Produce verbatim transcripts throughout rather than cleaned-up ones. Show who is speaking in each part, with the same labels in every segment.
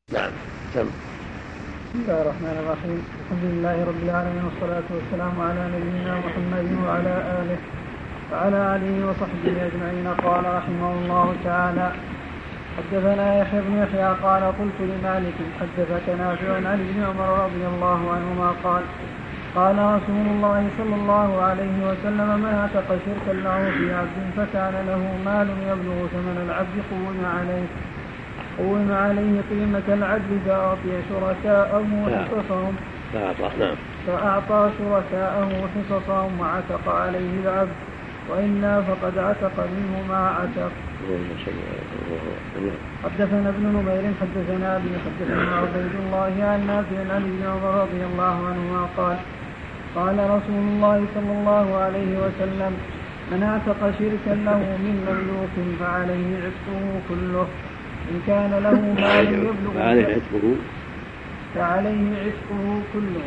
Speaker 1: نعم. سم.
Speaker 2: بسم الله الرحمن الرحيم. الحمد لله رب العالمين والصلاة والسلام على نبينا محمد وعلى آله وعلى آله وصحبه أجمعين. قال رحمه الله تعالى: حدثنا يحيى بن يحيى قال قلت لمالك حدثك نافع عن ابن عمر رضي الله عنهما قال قال رسول الله صلى الله عليه وسلم: من اعتق شركا له في عبد فكان له مال يبلغ ثمن العبد قوم عليه قوم عليه قيمة العبد فأعطي شركاءه حصصهم فأعطى شركاءه حصصهم وعتق عليه العبد، وإلا فقد عتق منه ما عتق. حدثنا ابن نمير حدثنا ابن حدثنا عبيد الله عن نافع عن ابن عمر رضي الله عنهما قال قال رسول الله صلى الله عليه وسلم: من اعتق شركا له من مملوك فعليه عتقه كله إن كان له مال يبلغ
Speaker 1: فعليه عتقه
Speaker 2: فعليه عتقه كله.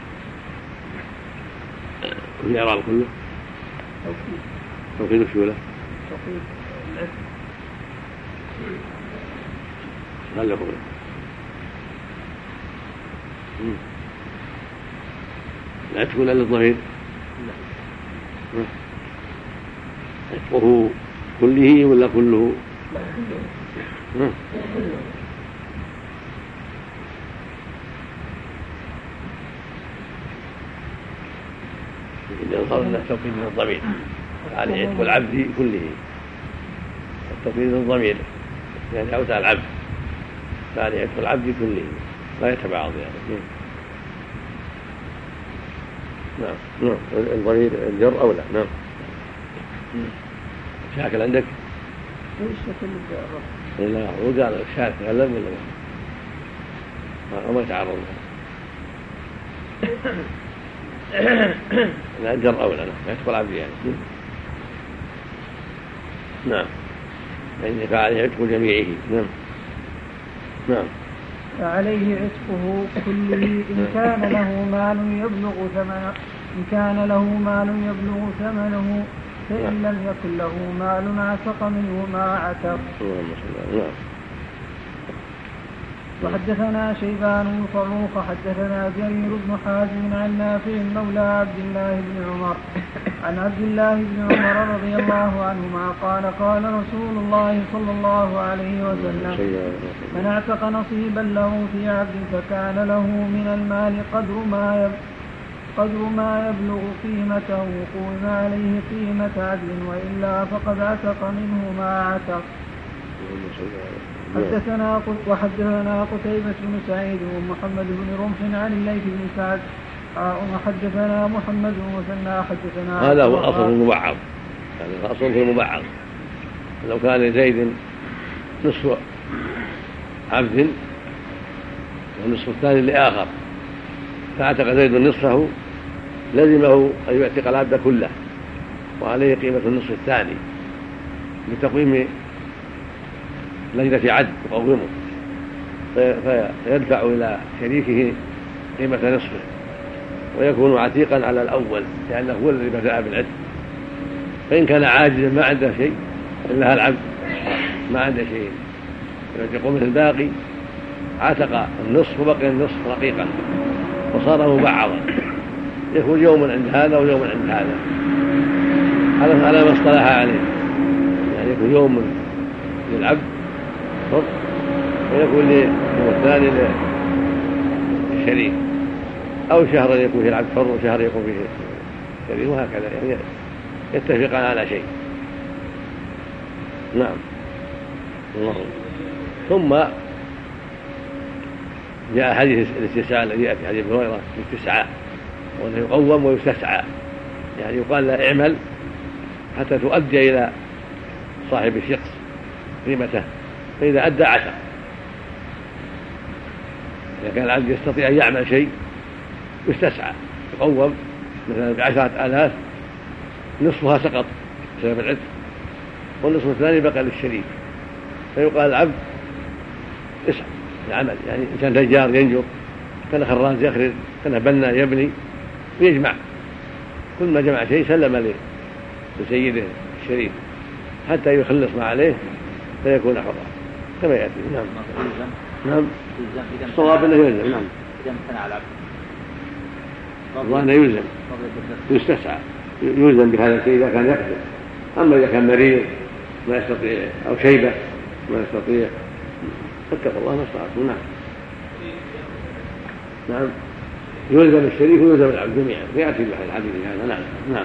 Speaker 1: في إعراب كله
Speaker 2: توكيد
Speaker 1: توكيد الشولة
Speaker 2: توكيد العتق
Speaker 1: هل يقول العتق ولا للضمير؟ عتقه كله ولا كله؟ يظهر أن التوكيد للضمير على عتق العبد كله، التوكيد للضمير يعني أوتى العبد فعلى عتق العبد كله لا يتبعض يعني. نعم نعم الضمير الجر أولى. نعم. شاكل عندك؟
Speaker 2: ايش شكل الجر؟
Speaker 1: لا هو قال الشاة تكلم ولا ما ما تعرض لا الجر أولى يعتق العبد يعني. نعم يعني فعليه عتق جميعه. نعم نعم
Speaker 2: فعليه عتقه كله إن كان له مال يبلغ ثمنه إن كان له مال يبلغ ثمنه فإن لم يكن له مال عتق منه ما عتق. وحدثنا شيبان فروخ حدثنا جرير بن حازم عن نافع مولى عبد الله بن عمر عن عبد الله بن عمر رضي الله عنهما قال قال رسول الله صلى الله عليه وسلم: من اعتق نصيبا له في عبد فكان له من المال قدر ما يبلغ قدر ما يبلغ قيمته قوم عليه قيمة عدل، وإلا فقد عتق منه ما عتق. حدثنا وحدثنا قتيبة بن سعيد ومحمد بن رمح عن الليث بن سعد وحدثنا محمد بن مثنى حدثنا.
Speaker 1: هذا هو الأصل في المبعض، هذا الأصل في المبعض. لو كان زيد نصف عبد والنصف الثاني لآخر فاعتق زيد نصفه لزمه أن يعتق العبد كله وعليه قيمة النصف الثاني بتقويم لجنة عدل تقومه فيدفع إلى شريكه قيمة نصفه ويكون عتيقا على الأول لأنه هو الذي بدأ بالعتق. فإن كان عاجزا ما عنده شيء إلا العبد ما عنده شيء يعتق مثل الباقي عتق النصف وبقي النصف رقيقا وصار مبعضا يكون يوم عند هذا ويوم عند هذا على ما اصطلح عليه، يعني يكون يوم للعبد ويكون لليوم الثاني للشريك، أو شهر يكون فيه العبد حر وشهر يكون فيه الشريك وهكذا، يعني يتفقان على شيء. نعم الله. ثم جاء حديث الاستسعاء الذي يأتي حديث ابن هريرة الاستسعاء وأنه يقوم ويستسعى، يعني يقال له اعمل حتى تؤدي إلى صاحب الشخص قيمته، فإذا أدى عشر. إذا كان العبد يستطيع أن يعمل شيء يستسعى يقوم مثلا بعشرة آلاف نصفها سقط بسبب العتق والنصف الثاني بقى للشريك، فيقال العبد اسعى العمل، يعني إن كان تجار ينجر، كان خراز يخرج، كان بنا يبني ويجمع، كل ما جمع شيء سلم لسيده الشريك حتى يخلص ما عليه فيكون حرا كما يأتي. نعم. نعم الصواب انه يلزم. نعم
Speaker 3: اذا امتنع العبد
Speaker 1: والله انه يلزم يستسعى يلزم بهذا الشيء اذا كان يقدر. اما اذا كان مريض ما يستطيع او شيبه ما يستطيع فاتقوا الله ما استطعتم. نعم نعم يلزم الشريك ويلزم العبد جميعا فياتي الحديث هذا. نعم نعم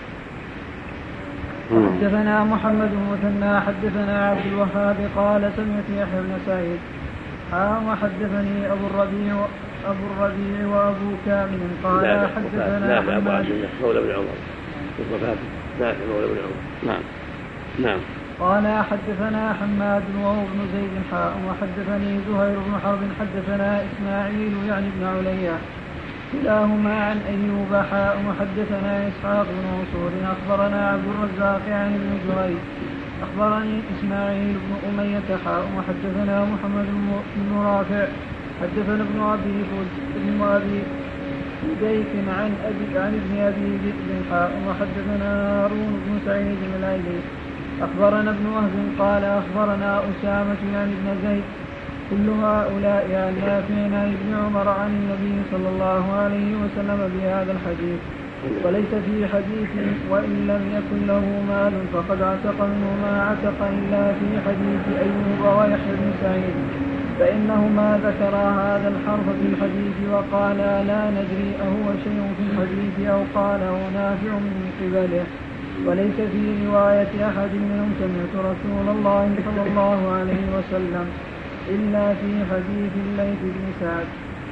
Speaker 2: حدثنا محمد بن مثنى حدثنا عبد الوهاب قال سمعت يحيى بن سعيد وحدثني ابو الربيع ابو الربيع وابو كامل قال حدثنا
Speaker 1: محمد مولى بن عمر نافع مولى بن عمر. نعم نعم
Speaker 2: قال حدثنا حماد وهو بن زيد حاء وحدثني زهير بن حرب حدثنا اسماعيل يعني بن عليا كلاهما عن ايوب حاء وحدثنا اسحاق بن منصور اخبرنا عبد الرزاق عن ابن جريج اخبرني اسماعيل بن اميه حاء وحدثنا محمد بن رافع حدثنا ابن ابي ابن ابي فديك عن ابي عن ابن ابي ذئب حاء وحدثنا هارون بن سعيد الايلي اخبرنا ابن وهب قال اخبرنا اسامه يعني ابن زيد كل هؤلاء عن نافع عن ابن عمر عن النبي صلى الله عليه وسلم بهذا الحديث وليس في حديث وإن لم يكن له مال فقد عتق منه ما عتق إلا في حديث أيوب ويحيى بن سعيد فإنهما ذكرا هذا الحرف في الحديث وقالا لا ندري أهو شيء في الحديث أو قاله نافع من قبله وليس في رواية أحد منهم سمعت رسول الله صلى الله عليه وسلم إلا في حديث الليث بن سعد.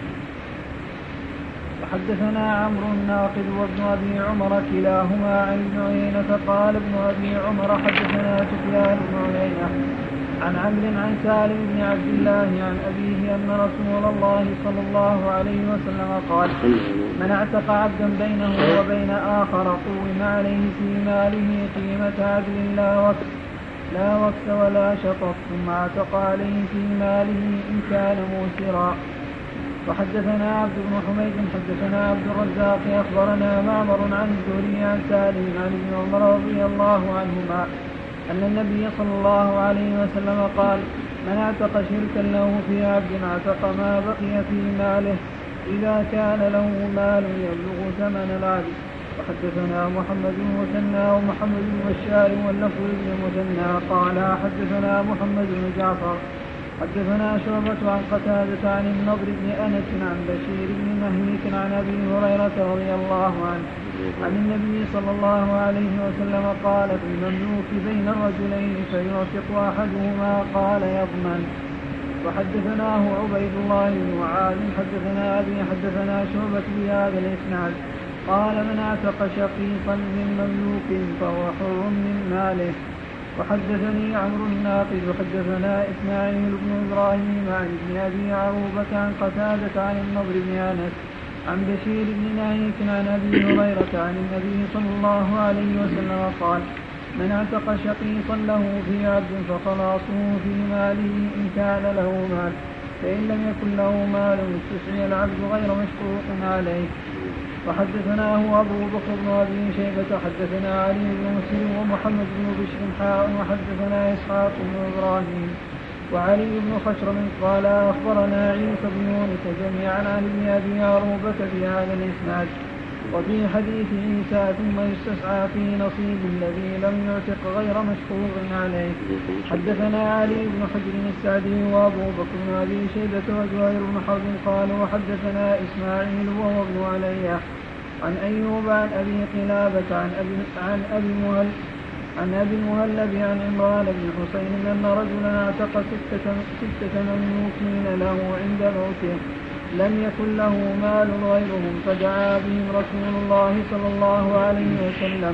Speaker 2: وحدثنا عمرو الناقد وابن أبي عمر كلاهما عن ابن عيينة قال ابن أبي عمر حدثنا سفيان بن عيينة عن عمرو عن سالم بن عبد الله عن أبيه أن رسول الله صلى الله عليه وسلم قال من اعتق عبدا بينه وبين آخر قوم عليه في ماله قيمة عدل لا وقت لا وقت ولا شطط ثم اعتق عليه في ماله إن كان موسرا. وحدثنا عبد بن حميد حدثنا عبد الرزاق أخبرنا معمر عن الزهري عن سالم عن ابن عمر رضي الله عنهما أن النبي صلى الله عليه وسلم قال من اعتق شركا له في عبد اعتق ما بقي في ماله إذا كان له مال يبلغ ثمن العبد. وحدثنا محمد بن مثنى ومحمد بن بشار واللفظ بن مثنى قال حدثنا محمد بن جعفر حدثنا شعبة عن قتادة عن النضر بن أنس عن بشير بن مهيك عن أبي هريرة رضي الله عنه عن النبي صلى الله عليه وسلم قال في المملوك بين الرجلين فيعتق أحدهما قال يضمن. وحدثناه عبيد الله بن معاذ حدثنا أبي حدثنا شعبة بهذا الإسناد قال من اعتق شقيقا من مملوك فهو حر من ماله. وحدثني عمرو الناقد وحدثنا إسماعيل بن إبراهيم عن ابن أبي عروبة عن قتادة عن النضر بن أنس عن بشير بن ناهيك عن أبي هريرة عن النبي صلى الله عليه وسلم قال من اعتق شقيقا له في عبد فخلاصه في ماله إن كان له مال فإن لم يكن له مال استسعي العبد غير مشقوق عليه. وحدثناه أبو بكر بن أبي شيبة حدثنا علي بن مسلم ومحمد بن بشر حاء وحدثنا إسحاق بن إبراهيم وعلي بن خشرم قال أخبرنا عيسى بن يونس جميعا عن ابن أبي عروبة بهذا الإسناد. وفي حديث عيسى ثم يستسعى في نصيب الذي لم يعتق غير مشقوق عليه. حدثنا علي بن حجر السعدي وأبو بكر بن أبي شيبة وزهير بن حرب قال وحدثنا إسماعيل وهو ابن علي عن أيوب عن أبي قلابة عن أبي عن أبي مهل عن أبي المهلب عن عمران بن حسين أن رجلا اعتق ستة ستة مملوكين له عند موته لم يكن له مال غيرهم فدعا بهم رسول الله صلى الله عليه وسلم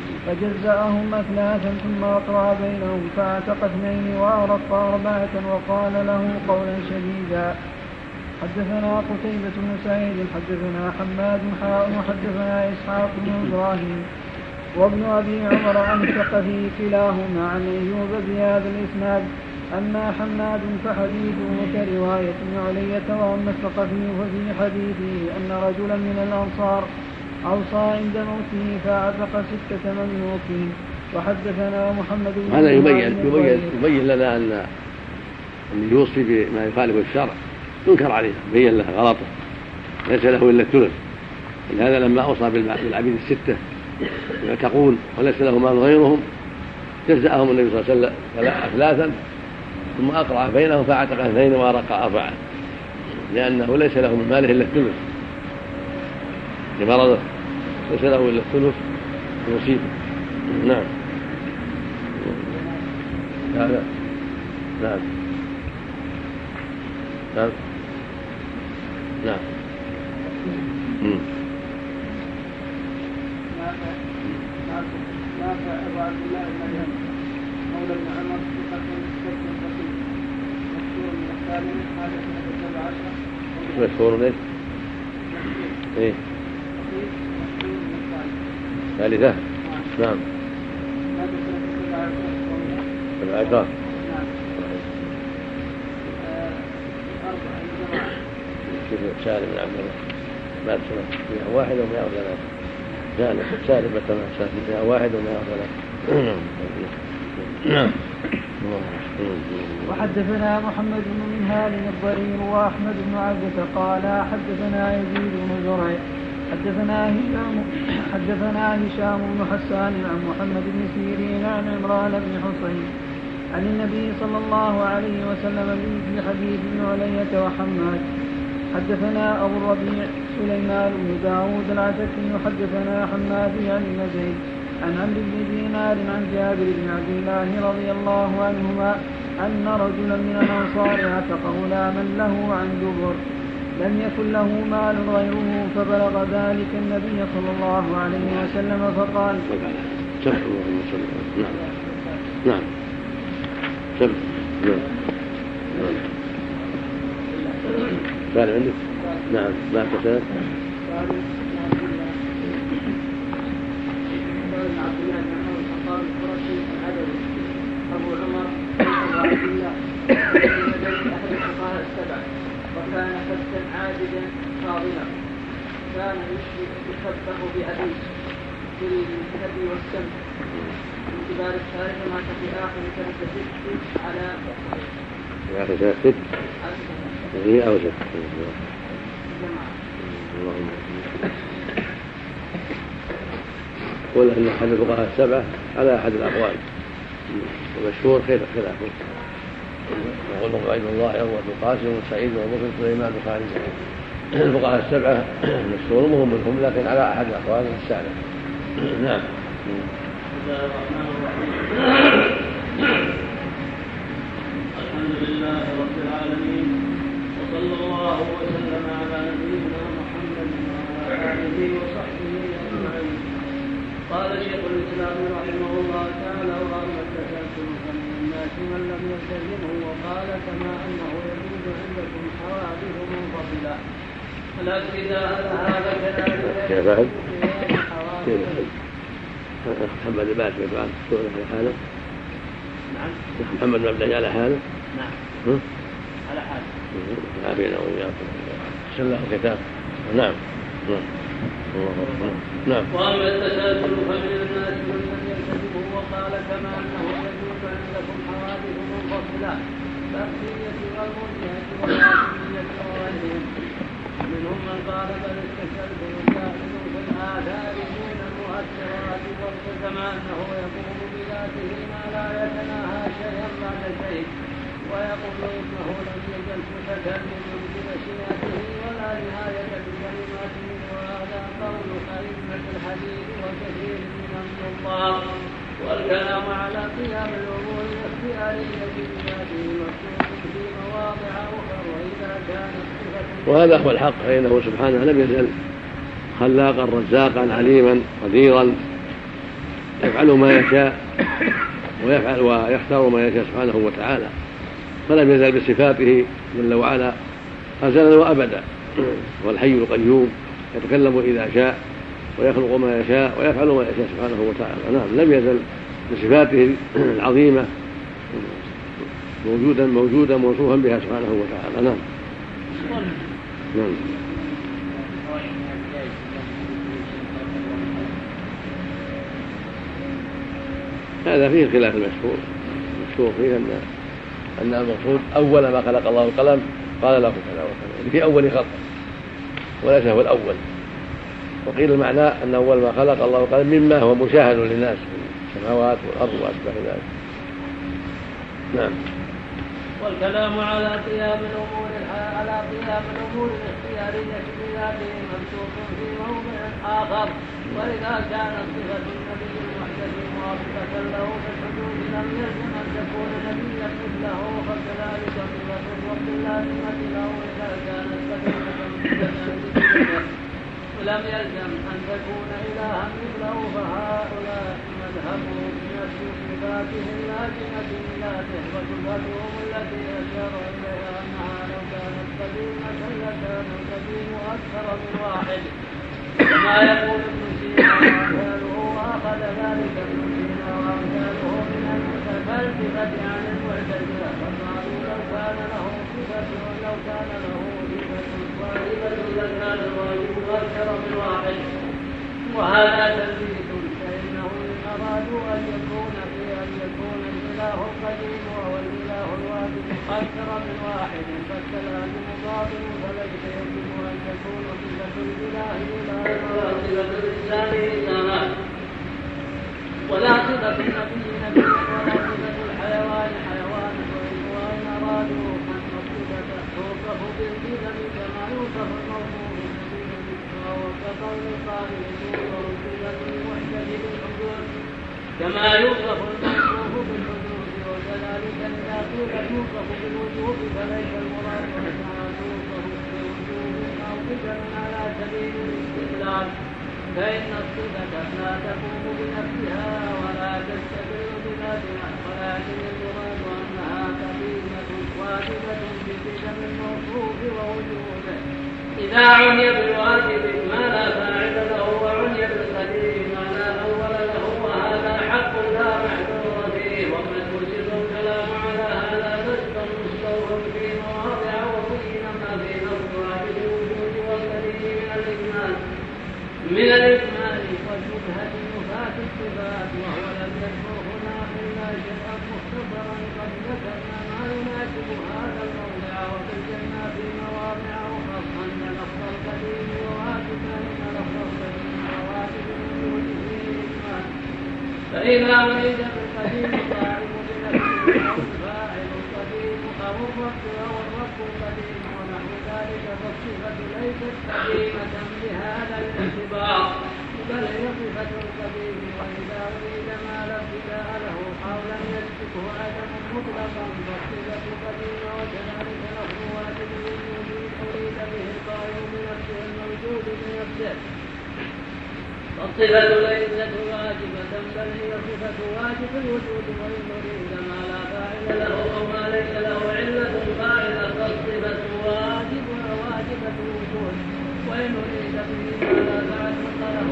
Speaker 2: فجزأهم أثلاثا ثم أقرأ بينهم فاعتق اثنين وأرق أربعة وقال له قولا شديدا. حدثنا قتيبة بن سعيد حدثنا حماد حاء وحدثنا إسحاق بن إبراهيم وابن أبي عمر عن الثقفي كلاهما عن أيوب بهذا الإسناد. أما حماد فحديثه كرواية ابن علية وأما الثقفي ففي حديثه أن رجلا من الأنصار أوصى عند موته فاعتق ستة مملوكين. وحدثنا محمد بن
Speaker 1: هذا يبين, يبين, يبين لنا أن أن يوصي بما يخالف الشرع ينكر عليه، بين له غلطه، ليس له إلا الثلث. لهذا لما أوصى بالعبيد الستة يعتقون وليس له مال غيرهم جزأهم النبي صلى الله عليه وسلم ثلاثا ثم أقرأ بينهم فاعتق اثنين وأرق أربعة، لأنه ليس له من ماله إلا الثلث لمرضه، ليس له إلا الثلث يصيبه. نعم هذا نعم نعم نعم مم.
Speaker 2: مولى ابن عمر ثقة مستقيم بسيط مشهور من الثالث هذا سنة السبع عشر.
Speaker 1: مشهور ليش؟ ايه
Speaker 2: مشهور من الثالث.
Speaker 1: ثالثة؟ نعم.
Speaker 2: هذا سنة السبع عشر.
Speaker 1: سبع عشر.
Speaker 2: نعم. أربعة جماعة.
Speaker 1: كيف سالم بن عبد الله؟ مات سنة مئة واحد ومئة وثلاثة. سالم سالم بن سنة مئة واحد ومئة وثلاثة. نعم.
Speaker 2: وحدثنا محمد بن منهال الضرير واحمد بن عبدة قال حدثنا يزيد بن زريع حدثنا هشام حدثنا هشام بن حسان عن محمد بن سيرين عن عمران بن حصين عن النبي صلى الله عليه وسلم في حديث بن علية وحماد. حدثنا أبو الربيع سليمان بن داود العتكي حدثنا حماد عن زيد عن عمرو بن دينار عن جابر بن عبد الله رضي الله عنهما أن رجلا من الأنصار اعتق غلاما له عن دبر لم يكن له مال غيره فبلغ ذلك النبي صلى الله عليه وسلم فقال
Speaker 1: نعم نعم سبب نعم عندك نعم لا تسأل
Speaker 2: عبد الله بن عمر الخطاب القرشي العدوي ابو عمر عبد الله من احد الفقهاء السبع وكان فتى عابدا فاضلا كان يشبه بابيه في الهدي والسمع من كبار التاريخ مات في اخر سنه ست على
Speaker 1: في اخر سنه ست هي او ست اللهم يقول أن أحد الفقهاء السبعة على أحد الأقوال ومشهور خلافه، يقول عبيد الله عروة القاسم وسعيد ومسلم سليمان وخالد. الفقهاء السبعة مشهور وهم منهم لكن على أحد الأقوال السابعة. نعم.
Speaker 3: بسم الله الرحمن الرحيم. الحمد لله رب العالمين وصلى الله وسلم على نبينا محمد وعلى آله وصحبه أجمعين. قال شيخ الإسلام رحمه الله تعالى وأما التسلسل فمن الناس من لم يلتزمه وقال كما أنه يجوز عندكم حوادث منفصلة ولكن إذا هذا كذلك
Speaker 1: كيف فهم؟ كيف محمد الباس يفعل على حاله؟
Speaker 3: نعم
Speaker 1: محمد بن عبد الله على حاله؟
Speaker 3: نعم على حاله
Speaker 1: عافينا وإياكم أحسن له الكتاب. نعم نعم.
Speaker 3: وأما التسلسل فمن الناس من لم يلتزمه وقال كما أنه يجوز عندكم حوادث منفصلة كالأخذية والمرجئة والعاصمية وغيرهم. منهم من قال بل التسلسل جاهل في الآثار دون المؤثرات والتزم أنه يقوم بذاته ما لا يتناهى شيئا بعد شيء ويقول إنه لم يزل متكلما بمشيئته ولا نهاية بكلماته وهذا قول أئمة الحديث وكثير من النظار والكلام على قيام الأمور الاختيارية بذاته مكتوب في مواضع أخرى وإذا كانت صفة
Speaker 1: وهذا هو الحق فإنه سبحانه لم يزل خلاقا رزاقا عليما قديرا يفعل ما يشاء ويفعل ويختار ما يشاء سبحانه وتعالى، فلم يزل بصفاته جل وعلا أزلا وأبدا. والحي القيوم يتكلم إذا شاء ويخلق ما يشاء ويفعل ما يشاء سبحانه وتعالى. نعم لم يزل بصفاته العظيمة موجودا موجودا موصوفا بها سبحانه وتعالى. نعم نعم. هذا فيه الخلاف المشهور المشهور فيه أن أن المقصود أول ما خلق الله القلم قال له كذا وكذا في أول خلقه وليس هو الأول. وقيل المعنى أن أول ما خلق الله القلم مما هو مشاهد للناس في السماوات والأرض وأشبه ذلك. نعم.
Speaker 3: والكلام على قيام الأمور على قيام الأمور الاختيارية بذاته مبسوط في موضع آخر، وإذا كانت صفة النبي المحدث موافقة له في الحدود لم يلزم أن تكون نبيا مثله، فكذلك صفة الوقت اللازمة له إذا كانت كذلك ولم يلزم أن تكون إلها مثله، فهؤلاء مذهبهم نفس صفاته اللازمة لذاته وصفاتهم التي أشار إليها أنها لو كانت قديمة لكان القديم أكثر من واحد، كما يقول ابن سينا وأمثاله، وأخذ ذلك ابن سينا وأمثاله من المتفلسفة عن المعتزلة، فقالوا لو كان له صفة لو كان له صفة صاحبة لكان الواجب أكثر من واحد، وهذا تلبيس، فإنه إن أرادوا أن يكون في أن يكون الإله القديم وهو الإله الواجب أكثر من واحد، فالكلام باطل، فليس يجب أن تكون صفة الإله إلها ولا صفة الإنسان إنسانا ولا صفة النبي نبيا ولا صفة الحيوان حيوانا، وإن أرادوا أن الصفة توصف بالقدم كما يوصف الموصوف بالنبي وهو كقول القائل يوصف الصفة المحدث بالحدود كما يوصف الموصوف بالحدود، وكذلك إذا قيل يوصف بالوجوب فليس المراد أنها توصف بالوجوب أو قدم على سبيل الاستدلال، فإن الصفة لا تقوم بنفسها ولا تستقل بذاتها، ولكن المراد أنها قديمة واجبة بقدم الموصوف ووجوده، إذا عني بالواجب ما لا فاعل له وعني بالقديم ما لا أول له، وهذا حق لا محذور فيه، ومن يرشد الكلام على هذا نسبا مستوفى في مواضع وبين ما في نص واجب الوجود والقديم من الإجمال من الإجمال والشبهة نفاة الصفات، وهو لم يذكر هنا إلا شيئا مختصرا قد ذكرنا ما يناسب هذا الموضع، وبينا في مواضع أخرى أن لفظ القديم وواجب أن لفظ القديم وواجب الوجود فيه إجمال، فإذا أريد بالقديم صاحب بنفسه أو الفاعل القديم أو الرب أو الرب القديم ونحو ذلك، فالصفة ليست قديمة بهذا الاعتبار بل هي صفة القديم، وإذا أريد ما لا ابتداء له أو لم يسبقه عدم مطلقا فالصفة قديمة، وكذلك لفظ واجب الوجود أريد به القائم بنفسه الموجود بنفسه، والصفة ليست واجبة بل هي صفة واجب الوجود، وإن أريد ما لا فاعل له أو ما ليس له علة فاعلة فالصفة واجب واجبة الوجود، وإن أريد به ما لا تعلق له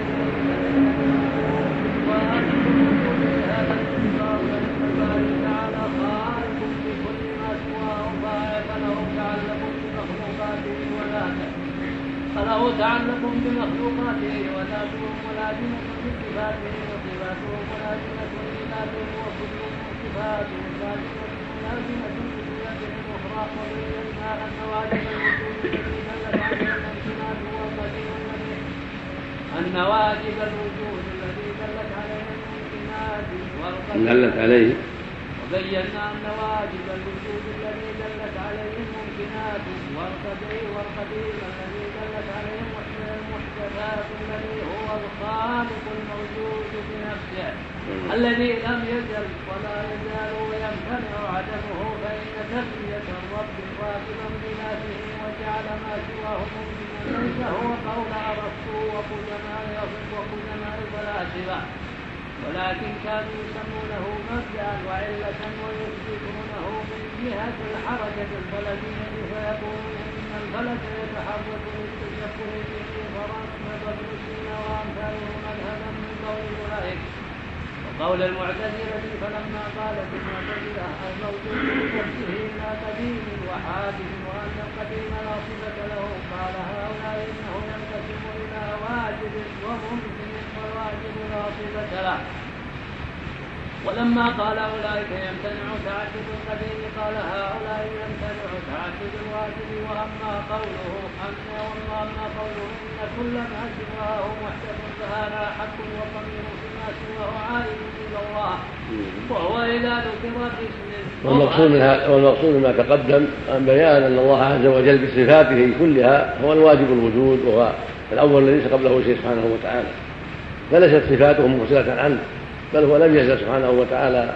Speaker 3: واجب الوجود. هذا الاعتبار فإن الله تعالى خالق بكل ما سواه فاعل فله تعلق بمخلوقاته وذاته فله تعلق بمخلوقاته وذاته ملازمة بصفاته وصفاته ملازمة لذاته وكل صفاته لازمة ملازمة بصفاته الأخرى، وبينا أن واجب الوجود الذي دلت عليه الامتنان هو القديم الذي أن واجب الوجود الذي دلت عليه الامتنان
Speaker 1: دلت عليه
Speaker 3: وبينا أن واجب الوجود الذي دلت عليه الممكنات والقديم والقديم الذي دلت عليه المحدثات الذي هو الخالق الموجود بنفسه الذي لم يزل ولا يزال ويمتنع عدمه، فإن تسمية الرب واجبا بذاته وجعل ما سواه ممكنا ليس هو قول أرسطو وقدماء وقدماء الفلاسفة، ولكن كانوا يسمونه مبدأ وعلة ويثبتونه من جهة الحركة الفلكية، فيقولون إن الفلك يتحرك للتشبه به فرنسا ابن سينا وأمثاله مذهبا من قول أولئك وقول المعتزلة، فلما قالت المعتزلة الموجود بنفسه لا قديم وحادث وأن القديم لا صفة له، قال هؤلاء إنه ينقسم إلى واجب وممكن والواجب لا صفة له، ولما قال أولئك يمتنع تعدد القديم قال هؤلاء يمتنع تعدد الواجب. وأما قوله وأما قوله إن كل ما سواه محدث فهذا حق والضمير فيما سواه عائد إلى الله وهو إذا ذكر باسمه.
Speaker 1: والمقصود منها والمقصود مما تقدم أن بيان أن الله عز وجل بصفاته كلها هو الواجب الوجود وهو الأول الذي ليس قبله شيء سبحانه وتعالى، فليست صفاته منفصلة عنه، بل هو لم يزل سبحانه وتعالى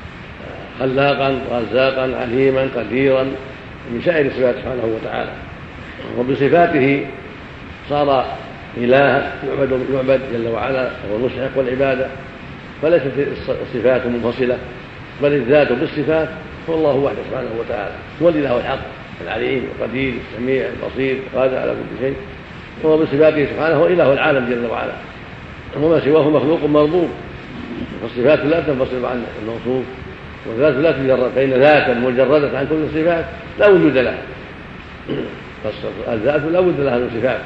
Speaker 1: خلاقا رزاقا عليما قديرا من سائر الصفات سبحانه وتعالى، وبصفاته صار إلها يعبد يعبد جل وعلا وهو المستحق والعبادة، فليست الصفات منفصلة بل الذات بالصفات هو الله وحده سبحانه وتعالى هو الإله الحق العليم القدير السميع البصير القادر على كل شيء، وهو بصفاته سبحانه هو إله العالم جل وعلا، وما سواه مخلوق مربوب. فالصفات لا تنفصل عن الموصوف والذات لا تجرد، فإن ذاتا مجردة عن كل الصفات لا وجود لها، فالذات لا بد لها من صفات،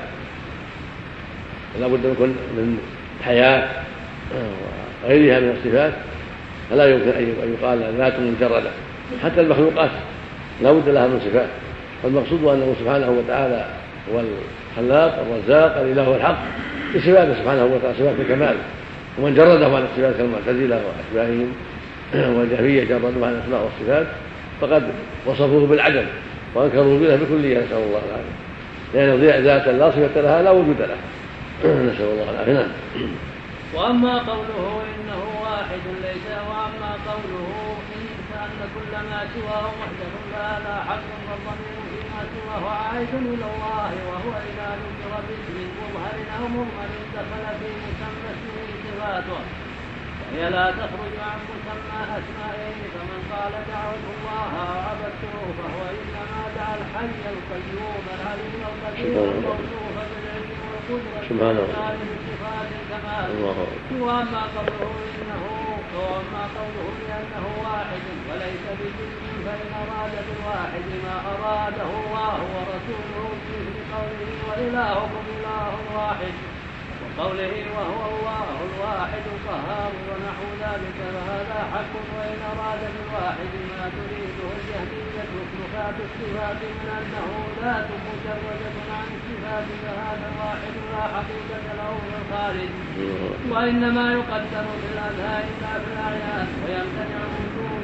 Speaker 1: لا بد من حياة وغيرها من الصفات، فلا يمكن أن يقال ذات مجردة. حتى المخلوقات لا بد لها من صفات، فالمقصود أنه سبحانه وتعالى هو الخلاق الرزاق الإله الحق بصفاته سبحانه وتعالى صفات الكمال، ومن جرده عن الصفات كالمعتزلة وأشباههم والجهمية جردوا عن الأسماء والصفات فقد وصفوه بالعدم وأنكروا به بكلية، نسأل الله العافية، لأن ذاتا لا صفة لها لا وجود لها، نسأل الله العافية.
Speaker 3: وأما قوله إنه واحد ليس وأما قوله أن كل ما سواه محدث فهذا حق والضمير فيما سواه عائد إلى الله وهو إذا ذكر باسم مظهر أو مضمر دخل في مسمى اسمه صفاته وهي لا تخرج عن مسمى أسمائه. فمن قال دعوت الله وعبدته فهو إنما دعا الحي القيوم العليم القدير الموصوف بالعلم والقدرة والعالم بالصفات الكمال. وأما قوله إنه وأما قوله لأنه واحد وليس بجسم فإن أراد بالواحد ما أراده الله ورسوله في قوله وإلهكم إله واحد وقوله وهو الله الواحد القهار ونحو ذلك فهذا حق. وإن أراد بالواحد ما تريده الجهمية نفاة الصفات من أنه ذات مجردة عن الصفات فهذا الواحد لا حقيقة له في الخارج وإنما يقدر في الأذهان لا في الأعيان ويمتنع وجود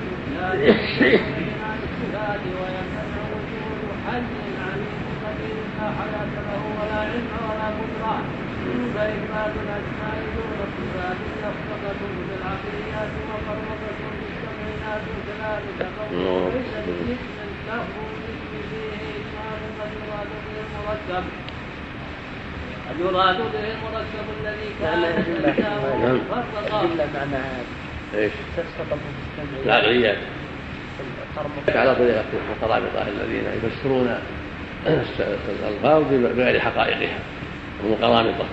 Speaker 3: عن الصفات ويمتنع وجود حي عليم قدير لا حياة له ولا علم ولا قدرة. فإثبات الأسماء دون الصفات يخطئة بالعقليات ومفرقة بالسمعيات كذلك فهو ليس باسم له الاسم فيه إجمال قد يراد به المركب قد يراد به المركب الذي كان أجزاؤه مفرقة.
Speaker 2: إلا معنى
Speaker 1: إيش؟
Speaker 2: تخطئ بالسمعيات
Speaker 1: العقليات على طريقة القرامطة الذين يفسرون الألفاظ بغير حقائقها هم قرامطة،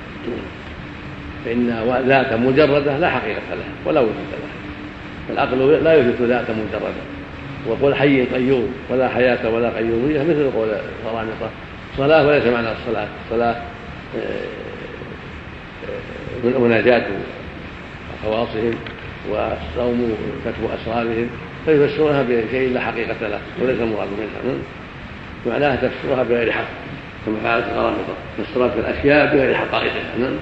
Speaker 1: فإن ذات مجردة لا حقيقة لها ولا وجود لها، فالعقل لا يثبت ذات مجردة وقول حي قيوم ولا حياة ولا قيومية مثل قول القرامطة صلاة وليس معنى الصلاة الصلاة مناجاة خواصهم والصوم كتب أسرارهم فيفسرونها بشيء لا حقيقة له وليس المراد منها، معناها تفسرها بغير حق كما فعلت القرامطة فسرت الأشياء بغير حقائقها. نعم.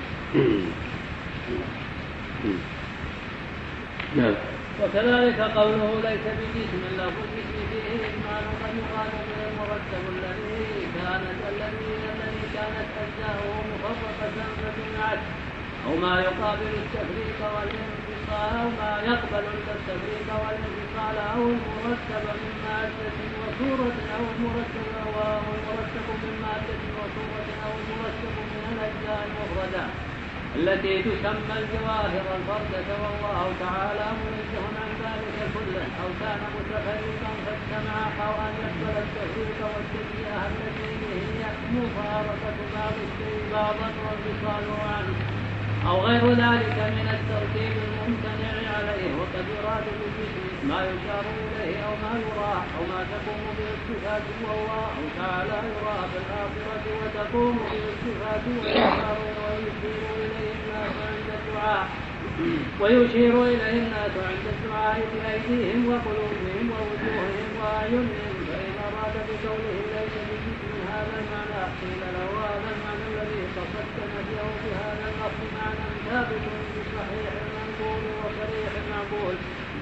Speaker 1: نعم.
Speaker 3: وكذلك قوله ليس بجسم له الجسم فيه إجمال قد يقال به المركب الذي كانت الذي الذي كانت أجزاؤه مفرقة فجمعت أو ما يقابل التفريق والانفصال أو ما يقبل التفريق والانفصال أو المركب من مادة وصورة أو المركب أو المركب من مادة وصورة أو المركب من الأجزاء المفردة التي تسمى الجواهر الفردة والله تعالى منزه عن ذلك كله أو كان متفرقا فاجتمع أو أن يقبل التفريق والتشبيه التي هي مفارقة بعض الشيء بعضا وانفصاله عنه أو غير ذلك من الترتيب الممتنع عليه. وقد يراد بالجسم ما يشار إليه أو ما يراه أو ما تقوم به الصفات والله تعالى يرى في الآخرة وتقوم به الصفات ويشار ويشير إليه الناس عند الدعاء ويشير إليه الناس عند الدعاء بأيديهم وقلوبهم ووجوههم وأعينهم، فإن أراد بقوله ليس بجسم هذا المعنى قيل له هذا المعنى الذي قصدت نفيه بهذا اللفظ معنى ثابت بصحيح المنقول وصريح المعقول،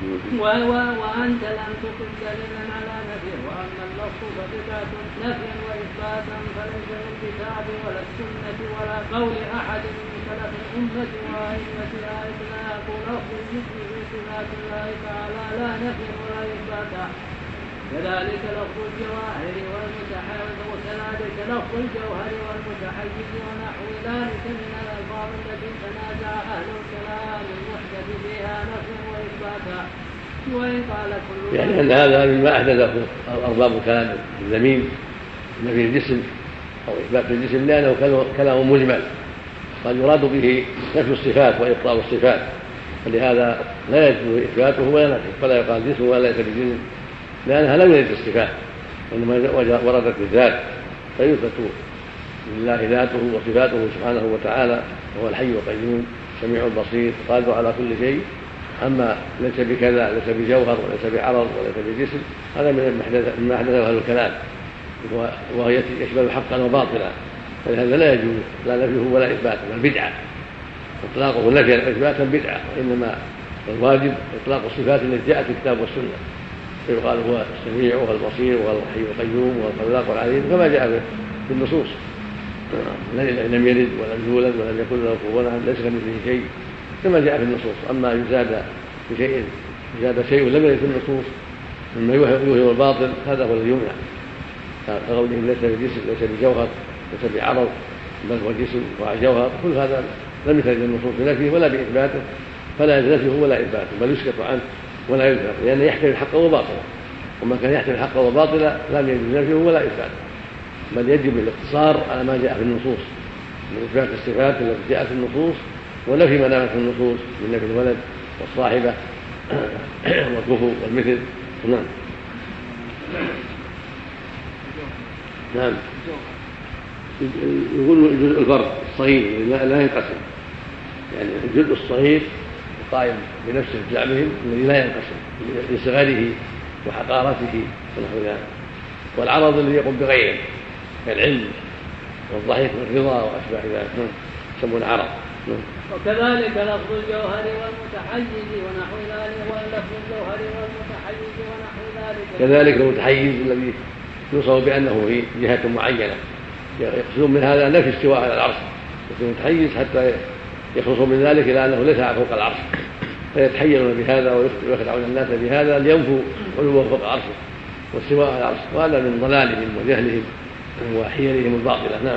Speaker 3: وأنت لم تقل دليلا على نفيه. وأما اللفظ فبدعة نفيا وإثباتا فليس للكتاب ولا السنة ولا قول أحد من سلف الأمة وأئمتها إطلاق لفظ الجسم في صفات الله تعالى لا نفيا ولا إثباتا. كذلك لفظ الجواهر والمتحيز وكذلك لفظ الجوهر والمتحيز ونحو ذلك من الألفاظ التي تنازع أهل الكلام المحدث فيها نفيا وإثباتا. وإن قال كل
Speaker 1: يعني أن هذا مما أحدثه أرباب الكلام الذميم نفي الجسم أو إثبات الجسم، لأنه كلام مجمل قد يراد به نفي الصفات وإبطال الصفات، فلهذا لا يجوز إثباته ولا نفيه، فلا يقال جسم ولا ليس بجسم، لأنها لم يرد الصفات وإنما وردت بالذات، فيثبت لله ذاته وصفاته سبحانه وتعالى وهو الحي القيوم سميع بصير قادر على كل شيء. أما ليس بكذا ليس بجوهر وليس بعرض وليس بجسم، هذا مما أحدثه أهل الكلام وهي يشمل حقا وباطلا، فلهذا لا يجوز لا نفيه ولا إثباته، بل بدعة إطلاقه نفيا إثباتا بدعة، وإنما الواجب إطلاق الصفات التي جاءت في الكتاب والسنة، فيقال هو السميع وهو البصير وهو الحي القيوم وهو الخلاق العليم كما جاء في النصوص، لم يلد ولم يولد ولم يكن له كفوا أحد ليس كمثله شيء كما جاء في النصوص. أما يزاد بشيء يزاد شيء لم يرد في النصوص مما يوهم الباطل هذا هو الذي يمنع، كقولهم ليس بجسم ليس بجوهر ليس بعرض بل هو جسم وجوهر، كل هذا لم يرد النصوص بنفيه ولا بإثباته، فلا يجوز نفيه ولا إثباته بل يسكت عنه ولا يذكر، لأنه يحتمل الحق وباطلا، وما كان يحتمل الحق وباطلا لم يجوز نفيه ولا إثباته، بل يجب الاقتصار على ما جاء في النصوص من إثبات الصفات التي جاءت في النصوص ونفي ما نامت في النصوص من نفي الولد والصاحبة والكفو والمثل. نعم نعم يقول الجزء الفرد الصغير لا ينقسم، يعني الجزء الصغير القائم بنفسه بزعمهم الذي لا ينقسم لصغره وحقارته ونحو ذلك، والعرض الذي يقوم بغيره كالعلم والضحك والرضا وأشباه ذلك يسمون عرض.
Speaker 3: وكذلك لفظ الجوهر والمتحيز ونحو ذلك، واللفظ الجوهر والمتحيز ونحو ذلك
Speaker 1: كذلك المتحيز الذي يوصف بأنه في جهة معينة، يقصدون من هذا نفي استواء على العرش، يكون متحيز حتى يخلصوا من ذلك إلى أنه ليس فوق العرش، فيتحيرون بهذا ويخدعون الناس بهذا لينفوا علوه فوق عرشه واستواء على العرش، وهذا من ضلالهم وجهلهم وحيلهم الباطلة. نعم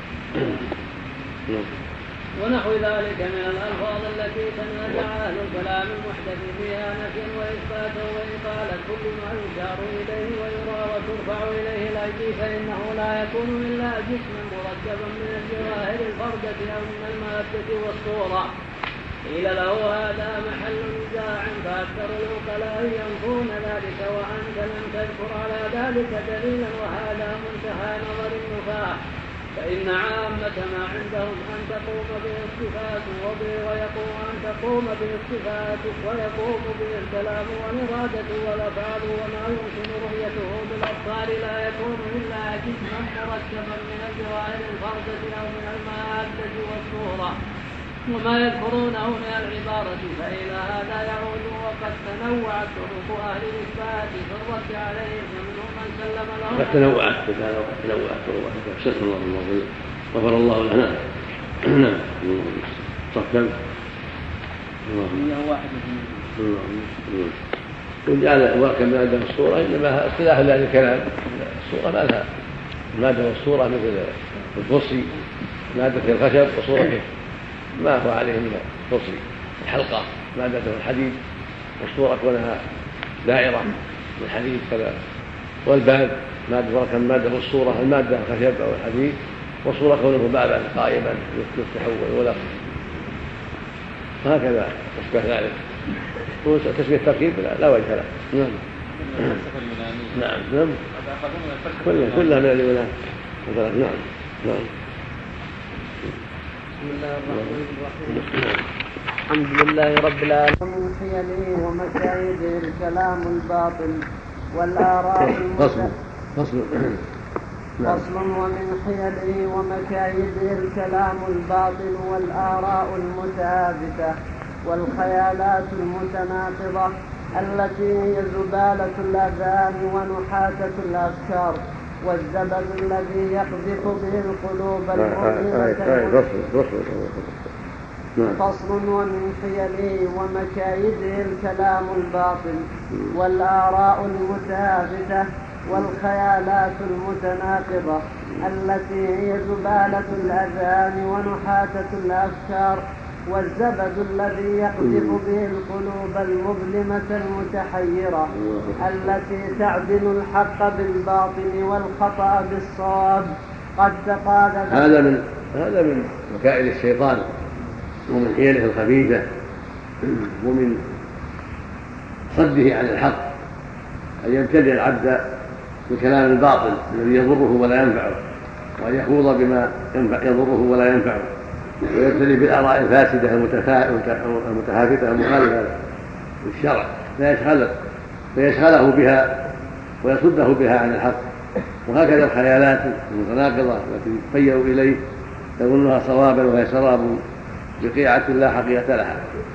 Speaker 3: ونحو ذلك من الألفاظ التي تنازع أهل الكلام المحدث فيها نفيا وإثباتا. وإن قال كل ما يشار إليه ويرى وترفع إليه الأيدي فإنه لا يكون إلا جسما مركبا من الجواهر الفردة أو من المادة والصورة. قيل له هذا محل نزاع، فأكثر العقلاء ينفون ذلك وأنت لم تذكر على ذلك دليلا، وهذا منتهى نظر النفاة، فإن عامة ما عندهم أن تقوم به الصفات ويقوم أن تقوم به الصفات ويقوم به الكلام والإرادة والأفعال، وما يمكن رؤيته بالأبصار لا يكون إلا جسما مركبا من الجواهر الفردة أو من المادة والصورة، وما يذكرونه من العبارة فإلى هذا يعود. وقد تنوعت طرق أهل الإثبات في الرد عليهم، ومنهم من سلم لهم
Speaker 1: قد تنوعت تنوعت طرق أستغفر الله الله غفر الله لنا. نعم صفا
Speaker 3: الله واحد
Speaker 1: وجعل وركا مادة الصورة إنما اصطلاح لهذا الكلام، الصورة ما لها المادة والصورة مثل الفصي مادة الخشب وصورة ما هو عليه من الفصل، الحلقة مادة الحديد والصورة كونها دائرة من الحديد كذا، والباب مادة وركا مادة والصورة المادة الخشب أو الحديد، والصورة كونه بابا قائما يفتح ويغلق، هكذا تشبه ذلك. تسمية التركيب لا, لا وجه له. نعم نعم نعم كلها كلها من اليونان. نعم نعم
Speaker 2: بسم الله الرحمن الرحيم.
Speaker 3: والحمد لله رب العالمين. من حيله ومكايده الكلام الباطل والآراء المتابعة.
Speaker 1: فصل
Speaker 3: فصل ومن حيله ومكايده الكلام الباطل والآراء المتهافتة والخيالات المتناقضة التي هي زبالة الأذهان ونحاسة الأفكار والزبد الذي يقذف به القلوب المؤمنة. فصل ومن حيله ومكايده الكلام الباطل والآراء المتهافتة والخيالات المتناقضة التي هي زبالة الأذهان ونحاسة الأفكار والزبد الذي يقذف به القلوب المظلمة المتحيرة التي تعدل الحق بالباطل والخطأ بالصواب. قد تقاذف
Speaker 1: هذا من هذا من مكائد الشيطان ومن حيله الخبيثة ومن صده عن الحق أن يبتدئ العبد بالكلام الباطل الذي يضره ولا ينفعه وأن يخوض بما يضره ولا ينفعه ويبتدئ بالآراء الفاسدة المتهافتة المخالفة للشرع فيشغله فيشغله بها ويصده بها عن الحق. وهكذا الخيالات المتناقضة التي تخيل إليه يظنها صوابا وهي سراب بقيعة لا حقيقة لها.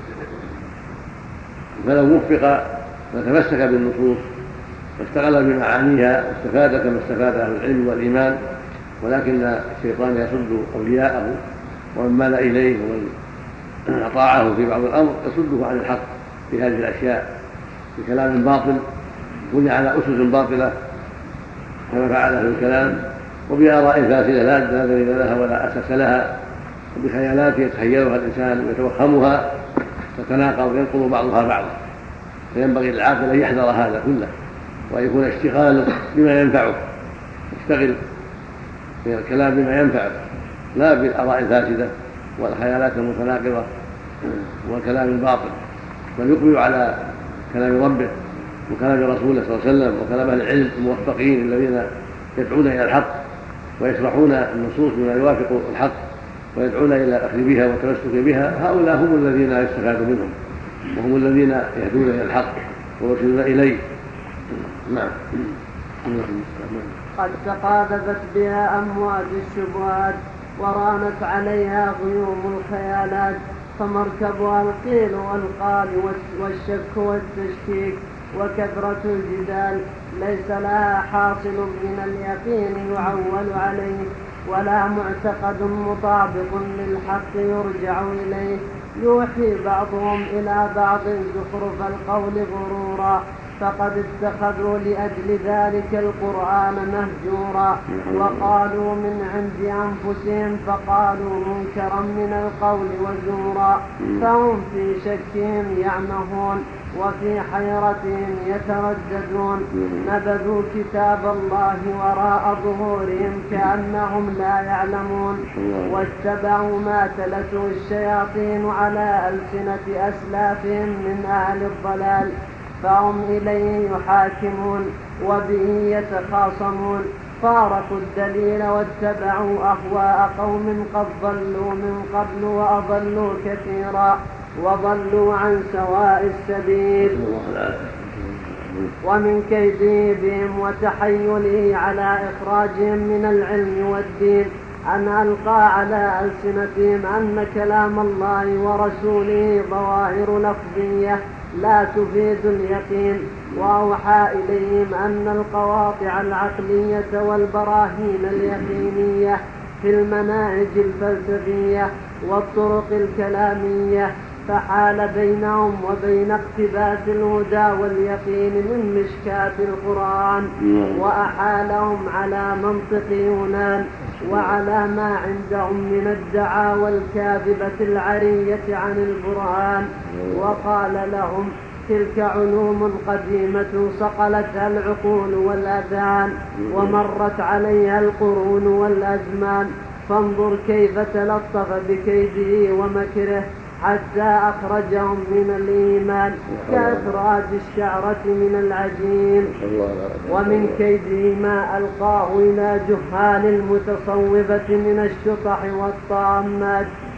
Speaker 1: فلو وفق وتمسك بالنصوص واستغل بمعانيها استفاد كما استفاد أهل العلم والإيمان، ولكن الشيطان يصد أولياءه ومن مال إليه ومن أطاعه في بعض الأمر يصده عن الحق في هذه الأشياء بكلام باطل بني على أسس باطلة كما فعله الكلام، وبآراء فاسدة لا دليل لها ولا أساس لها، وبخيالات يتخيلها الإنسان ويتوهمها تتناقض وينقض بعضها بعضا. فينبغي للعاقل أن يحذر هذا كله وأن يكون اشتغاله بما ينفعه، يشتغل في الكلام بما ينفعه لا بالآراء الفاسدة والخيالات المتناقضة والكلام الباطل، بل يقبل على كلام ربه وكلام رسوله صلى الله عليه وسلم وكلام أهل العلم الموفقين الذين يدعون إلى الحق ويشرحون النصوص بما يوافق الحق ويدعون إلى الأخذ بها والتمسك بها. هؤلاء هم الذين يستفاد منهم وهم الذين يهدون إلى الحق ويرشدون إليه. نعم.
Speaker 3: قد تقاذفت بها أمواج الشبهات ورانت عليها غيوم الخيالات، فمركبها القيل والقال والشك والتشكيك وكثرة الجدال ليس لها حاصل من اليقين يعول عليه ولا معتقد مطابق للحق يرجع إليه. يوحي بعضهم إلى بعض زخرف القول غرورا، فقد اتخذوا لأجل ذلك القرآن مهجورا، وقالوا من عند أنفسهم فقالوا منكرا من القول وزورا، فهم في شكهم يعمهون وفي حيرتهم يترددون. نبذوا كتاب الله وراء ظهورهم كأنهم لا يعلمون، واتبعوا ما تلته الشياطين على ألسنة أسلافهم من أهل الضلال، فهم إليه يحاكمون وبه يتخاصمون. فارقوا الدليل واتبعوا أهواء قوم قد ضلوا من قبل وأضلوا كثيرا وضلوا عن سواء السبيل. ومن كيده بهم وتحيله على إخراجهم من العلم والدين أن ألقى على ألسنتهم أن كلام الله ورسوله ظواهر لفظية لا تفيد اليقين، وأوحى إليهم أن القواطع العقلية والبراهين اليقينية في المناهج الفلسفية والطرق الكلامية، فحال بينهم وبين اقتباس الهدى واليقين من مشكاة القرآن، وأحالهم على منطق يونان وعلى ما عندهم من الدعاوى الكاذبة العرية عن البرهان. وقال لهم تلك علوم قديمة صقلتها العقول والأذهان ومرت عليها القرون والأزمان، فانظر كيف تلطف بكيده ومكره حتى أخرجهم من الإيمان كإخراج الشعرة من العجين. ومن كيده ما ألقاه إلى جهال المتصوبة من الشطح والطامات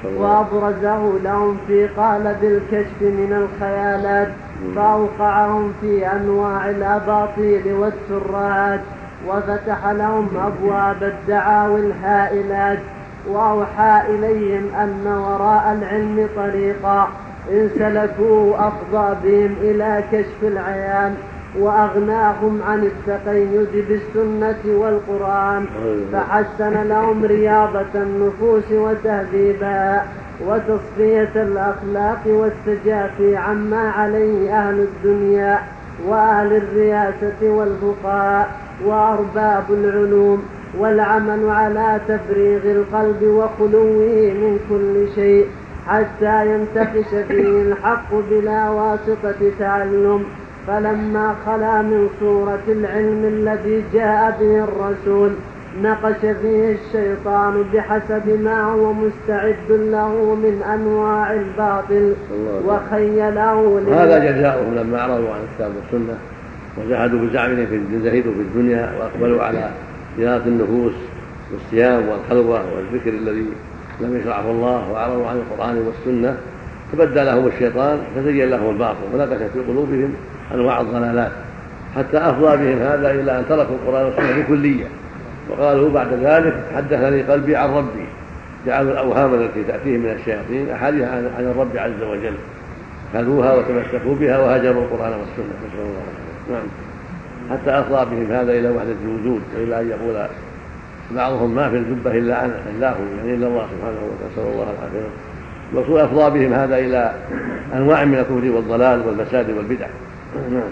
Speaker 3: وأبرزه لهم في قالب الكشف من الخيالات، فأوقعهم في أنواع الأباطيل والترات، وفتح لهم أبواب الدعاوى الهائلات، وأوحى إليهم أن وراء العلم طريقا إن سلكوه أفضى بهم إلى كشف العيان، وأغناهم عن التقيد بالسنة والقرآن، فحسن لهم رياضة النفوس وتهذيبها وتصفية الأخلاق والتجافي عما عليه أهل الدنيا وأهل الرياسة والفقهاء وأرباب العلوم، والعمل على تفريغ القلب وخلوه من كل شيء حتى ينتفش فيه الحق بلا واسطة تعلم. فلما خلا من صورة العلم الذي جاء به الرسول نقش فيه الشيطان بحسب ما هو مستعد له من أنواع الباطل وخيله.
Speaker 1: هذا جزاؤهم لما أعرضوا عن الكتاب والسنة وجحدوا بزعمهم في زهدوا في الدنيا وأقبلوا على زيارة النفوس والصيام والخلوة والذكر الذي لم يشرعه الله، وأعرضوا عن القرآن والسنة، تبدى لهم الشيطان فزين لهم الباطل ونقش في قلوبهم أنواع الضلالات، حتى أفضى بهم هذا إلى أن تركوا القرآن والسنة بكلية، وقالوا بعد ذلك حدثني قلبي عن ربي، جعلوا الأوهام التي تأتيهم من الشياطين أحاديث عن الرب عز وجل خذوها وتمسكوا بها وهجروا القرآن والسنة، نسأل الله العافية. نعم، حتى أفضى بهم هذا إلى وحدة الوجود، وإلى أن يقول بعضهم ما في الجبة إلا أنا الله، يعني إلا الله سبحانه وتعالى، نسأل الله العافية. الرسول أفضى بهم هذا إلى أنواع من الكفر والضلال والفساد والبدع. نعم.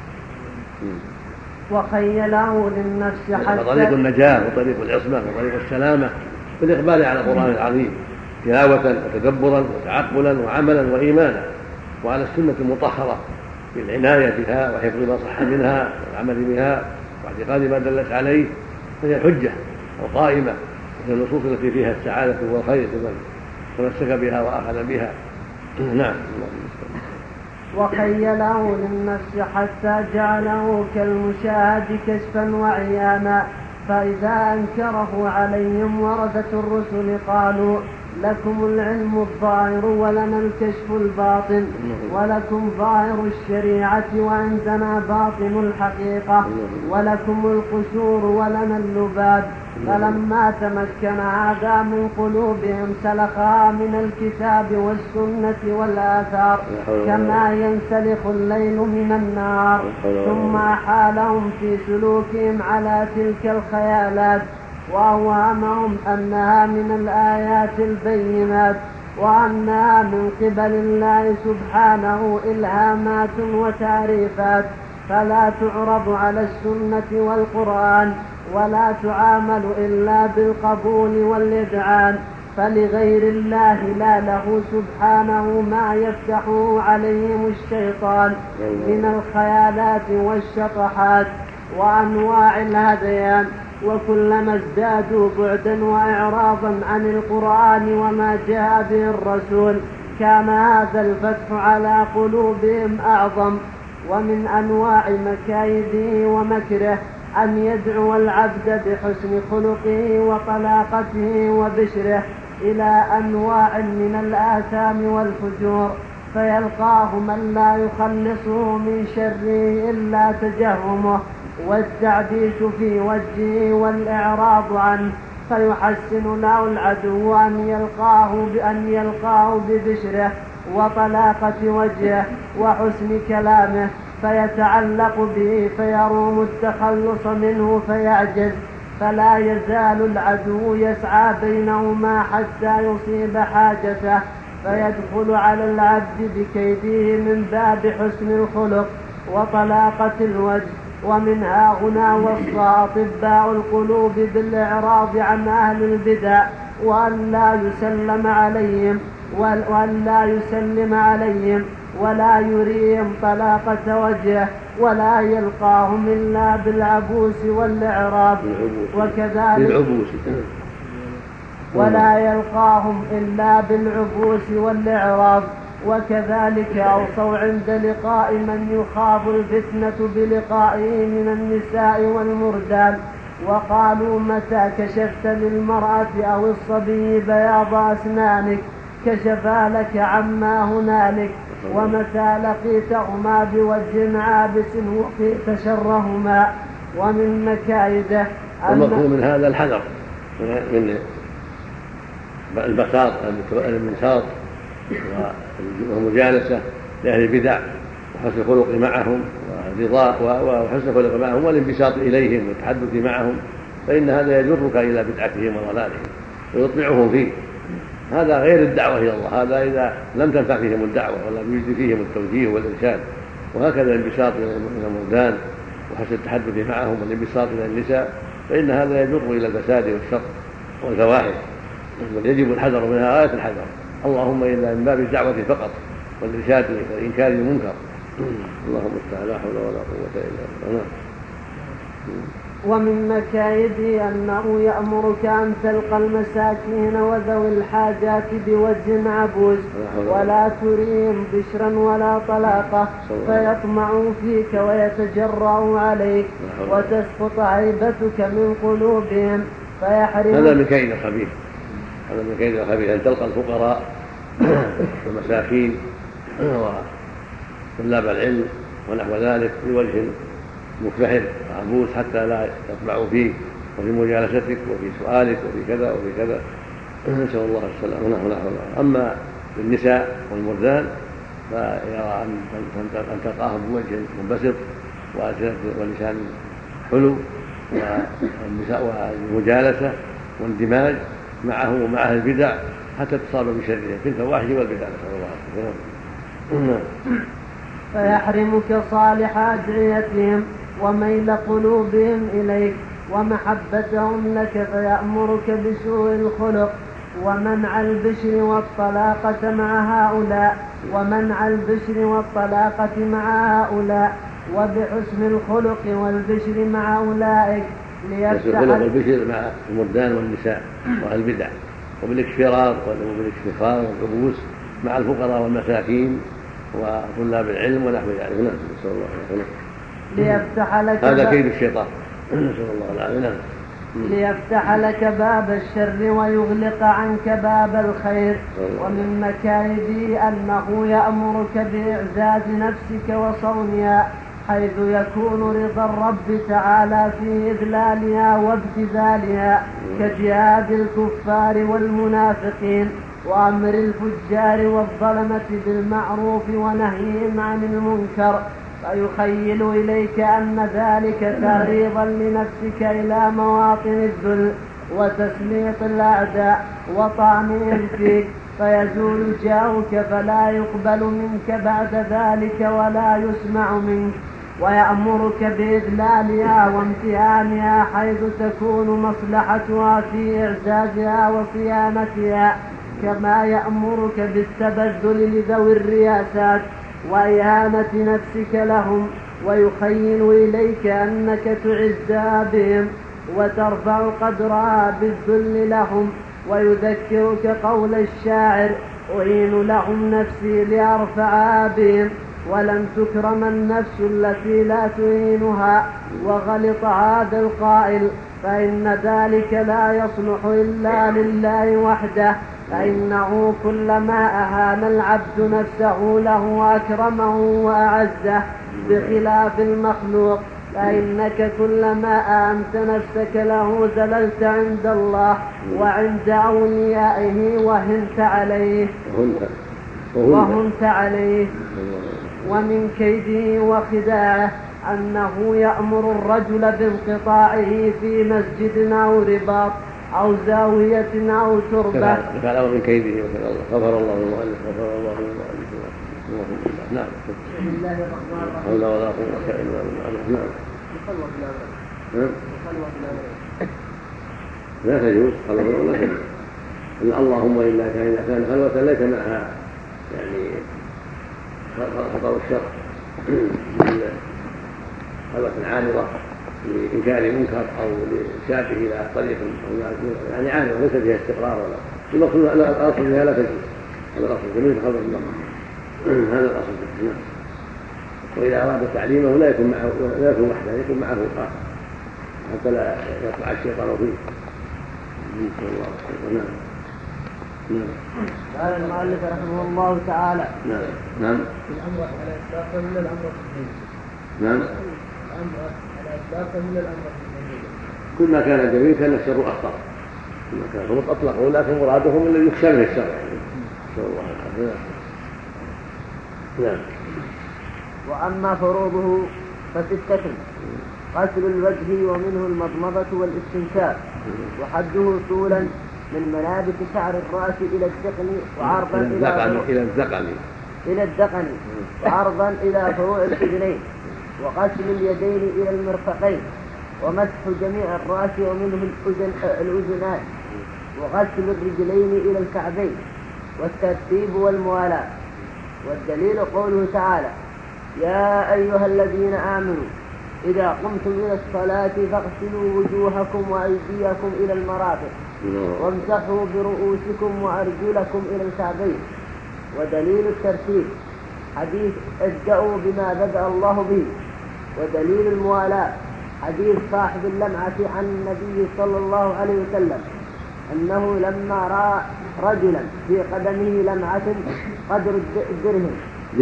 Speaker 3: وخيله للنفس حتى
Speaker 1: طريق النجاة وطريق العصمة وطريق السلامة بالإقبال على القرآن العظيم تلاوة وتدبرا وتعقلا وعملا وإيمانا، وعلى السنة المطهرة بالعناية بها وحفظ ما صح منها والعمل بها واعتقاد ما دلت عليه، فهي الحجة القائمة في النصوص التي فيها السعادة والخير لمن تمسك بها وأخذ بها. نعم.
Speaker 3: وخيله للنفس حتى جعله كالمشاهد كشفا وعيانا، فإذا أنكره عليهم ورثة الرسل قالوا لكم العلم الظاهر ولنا الكشف الباطن، ولكم ظاهر الشريعة وعندنا باطن الحقيقة، ولكم القشور ولنا اللباب. فلما تمكن هذا من قلوبهم سلخها من الكتاب والسنة والآثار كما ينسلخ الليل من النهار، ثم أحالهم في سلوكهم على تلك الخيالات وأوهمهم أنها من الآيات البينات، وأنها من قبل الله سبحانه إلهامات وتعريفات، فلا تعرض على السنة والقرآن ولا تعامل إلا بالقبول والإذعان، فلغير الله لا له سبحانه ما يفتحه عليهم الشيطان من الخيالات والشطحات وأنواع الهذيان. وكلما ازدادوا بعدا وإعراضا عن القرآن وما جاء به الرسول كان هذا الفتح على قلوبهم أعظم. ومن أنواع مكايده ومكره أن يدعو العبد بحسن خلقه وطلاقته وبشره إلى أنواع من الآثام والفجور، فيلقاه من لا يخلصه من شره إلا تجهمه والتعبيس في وجهه والإعراض عنه، فيحسن له العدو أن يلقاه بأن يلقاه ببشره وطلاقة وجهه وحسن كلامه، فيتعلق به فيروم التخلص منه فيعجز، فلا يزال العدو يسعى بينهما حتى يصيب حاجته، فيدخل على العبد بكيده من باب حسن الخلق وطلاقة الوجه. ومنها هنا وصى أطباء القلوب بالإعراض عن أهل البدع وأن لا يسلم عليهم وأن لا يسلم عليهم ولا يريهم طلاقة وجهه ولا يلقاهم إلا بالعبوس والإعراض، وكذلك ولا يلقاهم إلا بالعبوس والإعراض. وكذلك أوصوا عند لقاء من يخاف الفتنة بلقائه من النساء والمردان، وقالوا متى كشفت للمرأة أو الصبي بياض أسنانك
Speaker 4: كشفا لك عما هنالك. ومتى لقيتهما بوجه عابس وقيت شرهما. ومن مكايده
Speaker 1: المفهوم من هذا الحذر من البساط الانبساط والمجالسة لأهل البدع وحسن الخلق معهم وحسن الخلق معهم والانبساط إليهم والتحدث معهم، فإن هذا يجرك إلى بدعتهم وضلالهم ويطمعهم فيه. هذا غير الدعوة إلى الله، هذا إذا لم تنفع فيهم الدعوة ولم يجد فيهم التوجيه والإرشاد. وهكذا الانبساط إلى المردان وحسن التحدث معهم والانبساط إلى النساء، فإن هذا يجر إلى الفساد والشر والفواحش، بل يجب الحذر منها غاية الحذر، اللهم إلا من باب الدعوة فقط والإرشاد والإنكار المنكر. اللهم استعان، لا حول ولا قوة إلا بالله.
Speaker 4: ومن مكايده أنه يأمرك أن تلقى المساكين وذوي الحاجات بوجه عبوس ولا تريهم بشرا ولا طلاقة فيطمعوا فيك ويتجرأوا عليك وتسقط عيبتك من قلوبهم فيحرمك.
Speaker 1: هذا من كيد الخبيث، هذا من كيد الخبيث أن تلقى الفقراء والمساكين وطلاب العلم ونحو ذلك بوجه مكتحل وعبوس حتى لا يطمعوا فيك وفي مجالستك وفي سؤالك وفي كذا وفي كذا، نسأل الله السلامة ونحو نحو. أما بالنساء والمردان فيرى أن تلقاهم بوجه منبسط ولسان حلو والمجالسة واندماج معه ومع أهل البدع حتى تصاب بشرهم في الفواحش والبدع، نسأل الله السلامة.
Speaker 4: فيحرمك صالح أدعيتهم وميل قلوبهم إليك ومحبتهم لك فيأمرك بسوء الخلق ومنع البشر والطلاقة مع هؤلاء ومنع البشر والطلاقة مع هؤلاء وبحسن الخلق والبشر مع أولئك
Speaker 1: ليفتح البشر مع المردان والنساء وأهل البدع وبالاكفرار وبالاكفار والعبوس مع الفقراء والمساكين وطلاب العلم ونحو ذلك. نسأل الله العافية.
Speaker 4: ليفتح لك
Speaker 1: هذا كيد الشيطان، نسأل الله العافية.
Speaker 4: ليفتح لك باب الشر ويغلق عنك باب الخير. ومن مكايده أنه يأمرك بإعزاز نفسك وصونها حيث يكون رضا الرب تعالى في إذلالها وابتذالها كجهاد الكفار والمنافقين وأمر الفجار والظلمة بالمعروف ونهيهم عن المنكر، فيخيل إليك أن ذلك تعريضا لنفسك إلى مواطن الذل وتسليط الأعداء وطعنهم فيك فيزول جاؤك فلا يقبل منك بعد ذلك ولا يسمع منك. ويأمرك بإذلالها وامتهانها حيث تكون مصلحتها في إعزازها وصيانتها، كما يأمرك بالتبذل لذوي الرياسات وإهانة نفسك لهم، ويخيل إليك أنك تعزها بهم وترفع قدرها بالذل لهم، ويذكرك قول الشاعر أعين لهم نفسي لأرفعها بهم ولن تكرم النفس التي لا تعينها. وغلط هذا القائل فإن ذلك لا يصلح إلا لله وحده، فإنه كلما أهان العبد نفسه له أكرمه وأعزه بخلاف المخلوق، فإنك كلما أهنت نفسك له زللت عند الله وعند أوليائه وهنت عليه وهنت عليه. ومن كيده وخداعه أنه يأمر الرجل بانقطاعه في مسجد أو رباط أو زاوية أو تربة.
Speaker 1: فعل من كيده غفر الله المؤلف غفر الله المؤلف. نعم.
Speaker 2: بسم الله الرحمن الرحيم.
Speaker 1: حول ولا قوة إلا بالله. نعم. لا تجوز خلوة لا تجوز. اللهم إلا كان كان خلوة ليس معها يعني خطر الشر خلوة عارضة لإنكار منكر أو لشابه إلى طريق يعني عارضة ليس فيها استقرار ولا المقصود الأصل فيها لا تجوز. هذا الأصل جميل خلوة المرأة، هذا الأصل فيها. وإذا أراد تعليمه لا يكون معه لا يكون وحده، يكون معه آخر حتى لا يطلع الشيطان فيه. نعم.
Speaker 4: قال المؤلف رحمه الله تعالى.
Speaker 1: نعم. نعم.
Speaker 2: الأمر على إطلاق ولا الأمر
Speaker 1: نعم.
Speaker 2: الأمر على إطلاق ولا الأمر
Speaker 1: كل ما كان جميل كان الشر أخطر. كل ما كان هم أطلقوا لكن مرادهم الذي يخشى منه الشر. نسأل الله العافية. نعم.
Speaker 4: وأما فروضه فستة: غسل الوجه ومنه المضمضة والاستنشاق، وحده طولا من منابت شعر الرأس إلى الذقن وعرضا إلى
Speaker 1: إلى الذقن
Speaker 4: إلى الذقن وعرضا إلى فروع الأذنين، وغسل اليدين إلى المرفقين، ومسح جميع الرأس ومنه الأذن الأذنان، وغسل الرجلين إلى الكعبين، والترتيب والموالاة. والدليل قوله تعالى: يا أيها الذين آمنوا إذا قمتم إلى الصلاة فاغسلوا وجوهكم وأيديكم إلى المرافق وامسحوا برؤوسكم وأرجلكم إلى الكعبين. ودليل الترتيب حديث ابدأوا بما بدأ الله به. ودليل الموالاة حديث صاحب اللمعة عن النبي صلى الله عليه وسلم أنه لما رأى رجلا في قدمه لمعة قدر الدرهم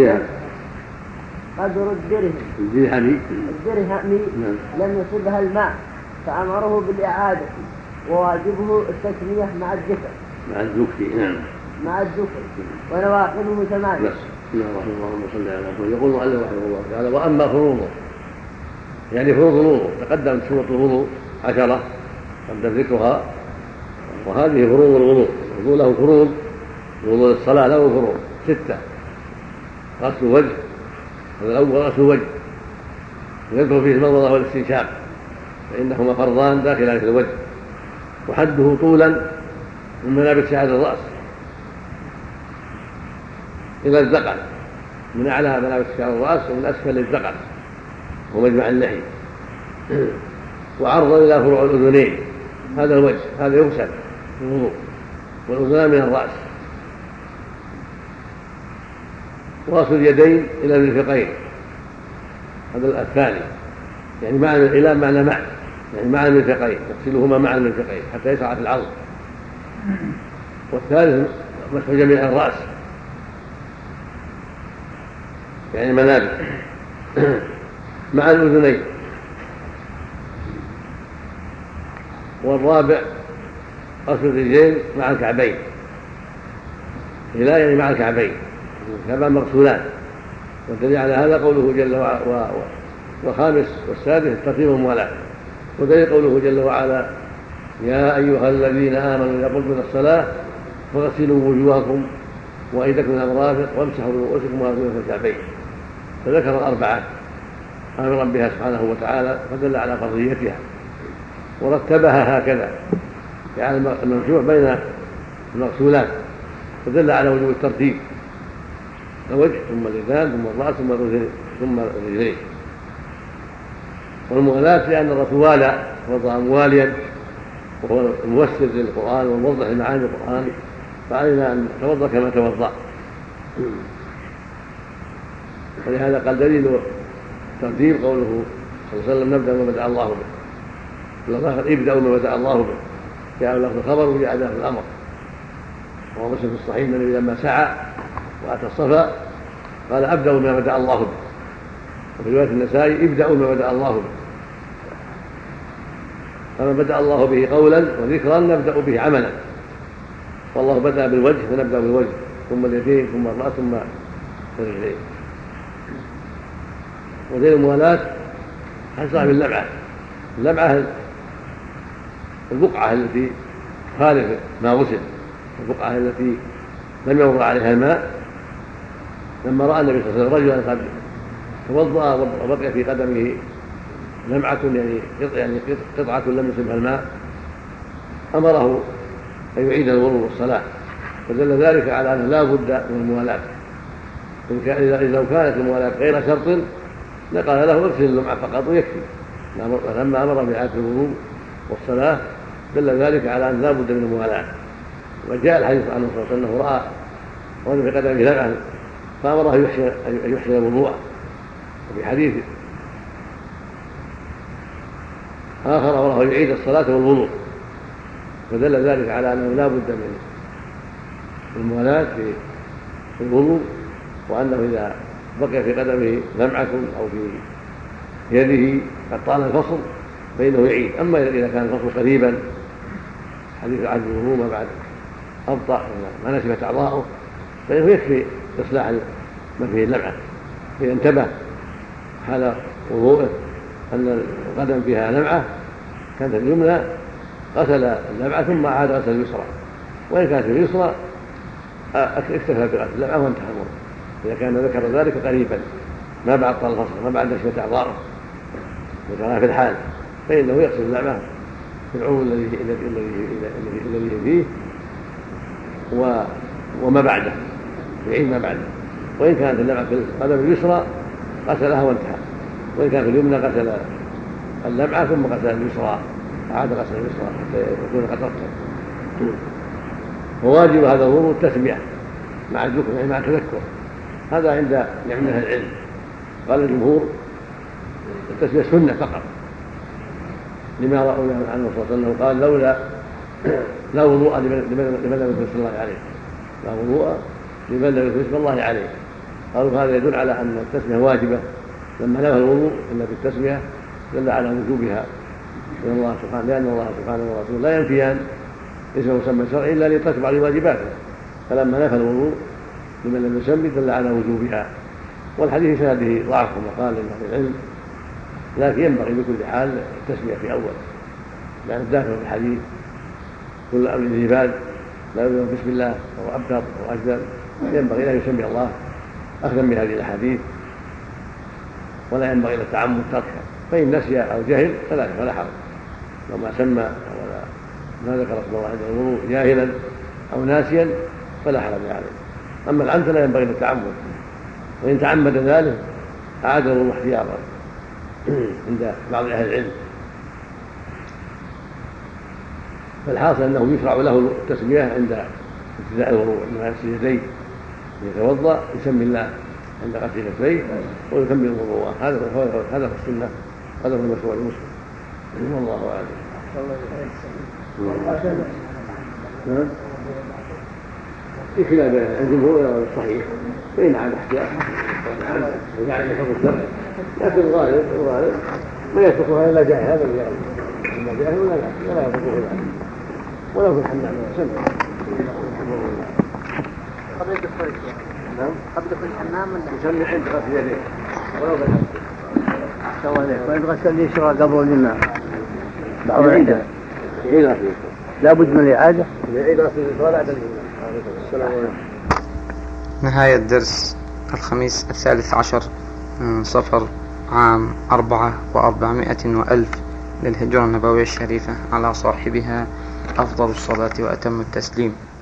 Speaker 4: قدر الدرهم
Speaker 1: الدرهم
Speaker 4: الدرهم لم يصبها الماء فأمره بالإعادة، وواجبه التسمية مع الذكر
Speaker 1: مع الذكر نعم
Speaker 4: مع الذكر ونواقضه ثمانية.
Speaker 1: بسم الله اللهم صل على محمد. يقول المؤلف رحمه الله تعالى: وأما فروضه يعني فروض الوضوء، تقدمت شروط الوضوء عشرة قبل ذكرها، وهذه فروض الوضوء. الوضوء له فروض، وضوء الصلاة له فروض ستة: غسل وجه، هذا الأول غسل وجه، ويذكر فيه المضمضة والاستنشاق فإنهما فرضان داخلان في الوجه، وحده طولا من منابت شعر الرأس إلى الذقن، من أعلى منابت شعر الرأس ومن أسفل للذقن ومجمع اللحي، وعرضا إلى فروع الأذنين. هذا الوجه هذا يغسل في الوضوء، والأذنان من الرأس، وغسل اليدين إلى المرفقين، هذا الثاني يعني معنى إلى معنى مع يعني مع المرفقين، يغسلهما مع المرفقين حتى يسعى في العظم. والثالث مسح جميع الرأس يعني منابت مع الأذنين. والرابع غسل الرجلين مع الكعبين، إلى يعني مع الكعبين، الكعبان مغسولان. والدليل على هذا قوله جل وعلا. والخامس والسادس الترتيب والموالاة. ودليل قوله جل وعلا: يا أيها الذين آمنوا إذا قمتم إلى الصلاة فاغسلوا وجوهكم وأيديكم إلى المرافق وامسحوا برؤوسكم وأرجلكم إلى الكعبين. فذكر الأربعة آمرا بها سبحانه وتعالى، فدل على فرضيتها ورتبها هكذا يعني المجموع بين المغسولات، فدل على وجوب الترتيب: الوجه ثم اليدان ثم الرأس ثم الرجلين. والموالاة لأن الرسول والى وضع مواليا وهو المفسر للقرآن وموضح معاني القرآن، فعلينا أن نتوضأ كما توضأ. ولهذا قال دليل ترتيب قوله صلى الله عليه وسلم: نبدأ ما بدأ الله به. الله ابدأوا ما بدأ الله به، جاء له الخبر وجاء له الأمر. وهو مسلم في الصحيح النبي لما سعى وأتى الصفا قال: أبدأوا ما بدأ الله به. وفي رواية النسائي: ابدأوا ما بدأ الله به. فما بدأ الله به قولا وذكرا نبدأ به عملا، والله بدأ بالوجه فنبدأ بالوجه ثم اليدين ثم الرأس ثم الرجلين. ودليل الموالاة عن صاحب اللمعة. اللمعة البقعة التي خالف ما غسل، البقعة التي لم يمر عليها الماء. لما رأى النبي صلى الله عليه وسلم رجلا قد توضأ وبقي في قدمه لمعة يعني قطعة لم يصبها الماء، أمره أن يعيد الوضوء والصلاة، فدل ذلك على أنه لا بد من الموالاة. إذا لو كانت الموالاة غير شرط لقال له: اغسل اللمعة فقط ويكفي. لما أمر بإعادة الوضوء والصلاة دل ذلك على أن لا بد من الموالاة. وجاء الحديث عنه صلى الله عليه وسلم أنه رأى وأنه في قدمه لمعة فأمره أن يحسن الوضوء. وفي حديث آخر أمره أن يعيد الصلاة والوضوء، فدل ذلك على أنه لا بد من الموالاة في الوضوء، وأنه إذا بقي في قدمه لمعة أو في يده قد طال الفصل فإنه يعيد. أما إذا كان الفصل قريبا حديث عهد الوضوء ما بعد أبطأ ما نشفت أعضاؤه فإنه يكفي إصلاح ما فيه اللمعة. إذا انتبه حال وضوءه أن القدم فيها لمعة كانت اليمنى غسل اللمعة ثم عاد غسل اليسرى، وإن كانت اليسرى اكتفى بغسل اللمعة وانتهى الوضوء. إذا كان ذكر ذلك قريبا ما بعد طال الفصل ما بعد نشفت أعضاؤه وكان في الحال فإنه يغسل اللمعة في العضو الذي الذي فيه وما بعده يعيد ما بعده. وإن كانت اللمعة في القدم اليسرى غسلها وانتهى، وإن كان في اليمنى غسل اللمعة ثم غسل اليسرى عاد غسل اليسرى حتى يكون قد رتب. وواجب هذا الوضوء التسمية مع الذكر يعني مع التذكر. هذا عند جميع أهل العلم. قال الجمهور التسمية سنة فقط، لما رأوا عنه صلى الله عليه وسلم قال لولا لا وضوء لمن لم يذكر اسم الله عليه، لا وضوء لمن لم يذكر اسم الله عليه. قالوا هذا يدل على أن التسمية واجبة، لما نفى الوضوء إلا بالتسمية دل على وجوبها من الله سبحانه، لأن الله سبحانه ورسوله لا ينفيان اسم مسمى شرعي إلا ليترتب عليه واجباته، فلما نفى الوضوء لمن لم يسمي دل على وجوبها. والحديث شاهده ضعف كما قال أهل العلم، لكن ينبغي بكل حال التسمية في أول، لأن الداخل في الحديث كل أمر ذي بال لا يبدأ بسم الله أو أبتر أو أجدر، ينبغي أن يسمي الله أخذا بهذه الأحاديث، ولا ينبغي إلى التعمد تركها. فإن نسي أو جهل فلا فلا حرج، لو ما سمى ولا ما ذكر اسم الله عند الوضوء جاهلا أو ناسيا فلا حرج عليه. أما العمد لا ينبغي للتعمد، وإن تعمد ذلك أعاد الوضوء احتياطا عند بعض أهل العلم. فالحاصل أنه يشرع له التسمية عند ابتداء الوضوء، عندما يغسل يديه يتوضأ يسمي الله عند غسل يديه ويكمل الوضوء. هذا هذا في السنة، هذا هو المشروع المسلم. والله أعلم. نعم خلاف الجمهور الصحيح، فإن عاد احتياط يعني حكم الشرع، لكن الغالب الغالب ما يتركها إلا جاهل، هذا اللي إما جاهل ولا لا ولا يتركه ذلك ولو في الحمام سمع.
Speaker 4: قبل دخول نعم قبل دخول الحمام
Speaker 1: يسمي عند غسل يديه ولو في الحمام.
Speaker 2: سواء عليك وإن غسل يشرع قبل الماء
Speaker 1: بعد عيدة عيدة
Speaker 2: لابد من الإعادة.
Speaker 1: عيدة غسل الصلاة عند السلام عليكم.
Speaker 5: نهاية درس الخميس الثالث عشر من صفر عام أربعة وأربعمائة وألف للهجرة النبوية الشريفة على صاحبها أفضل الصلاة وأتم التسليم.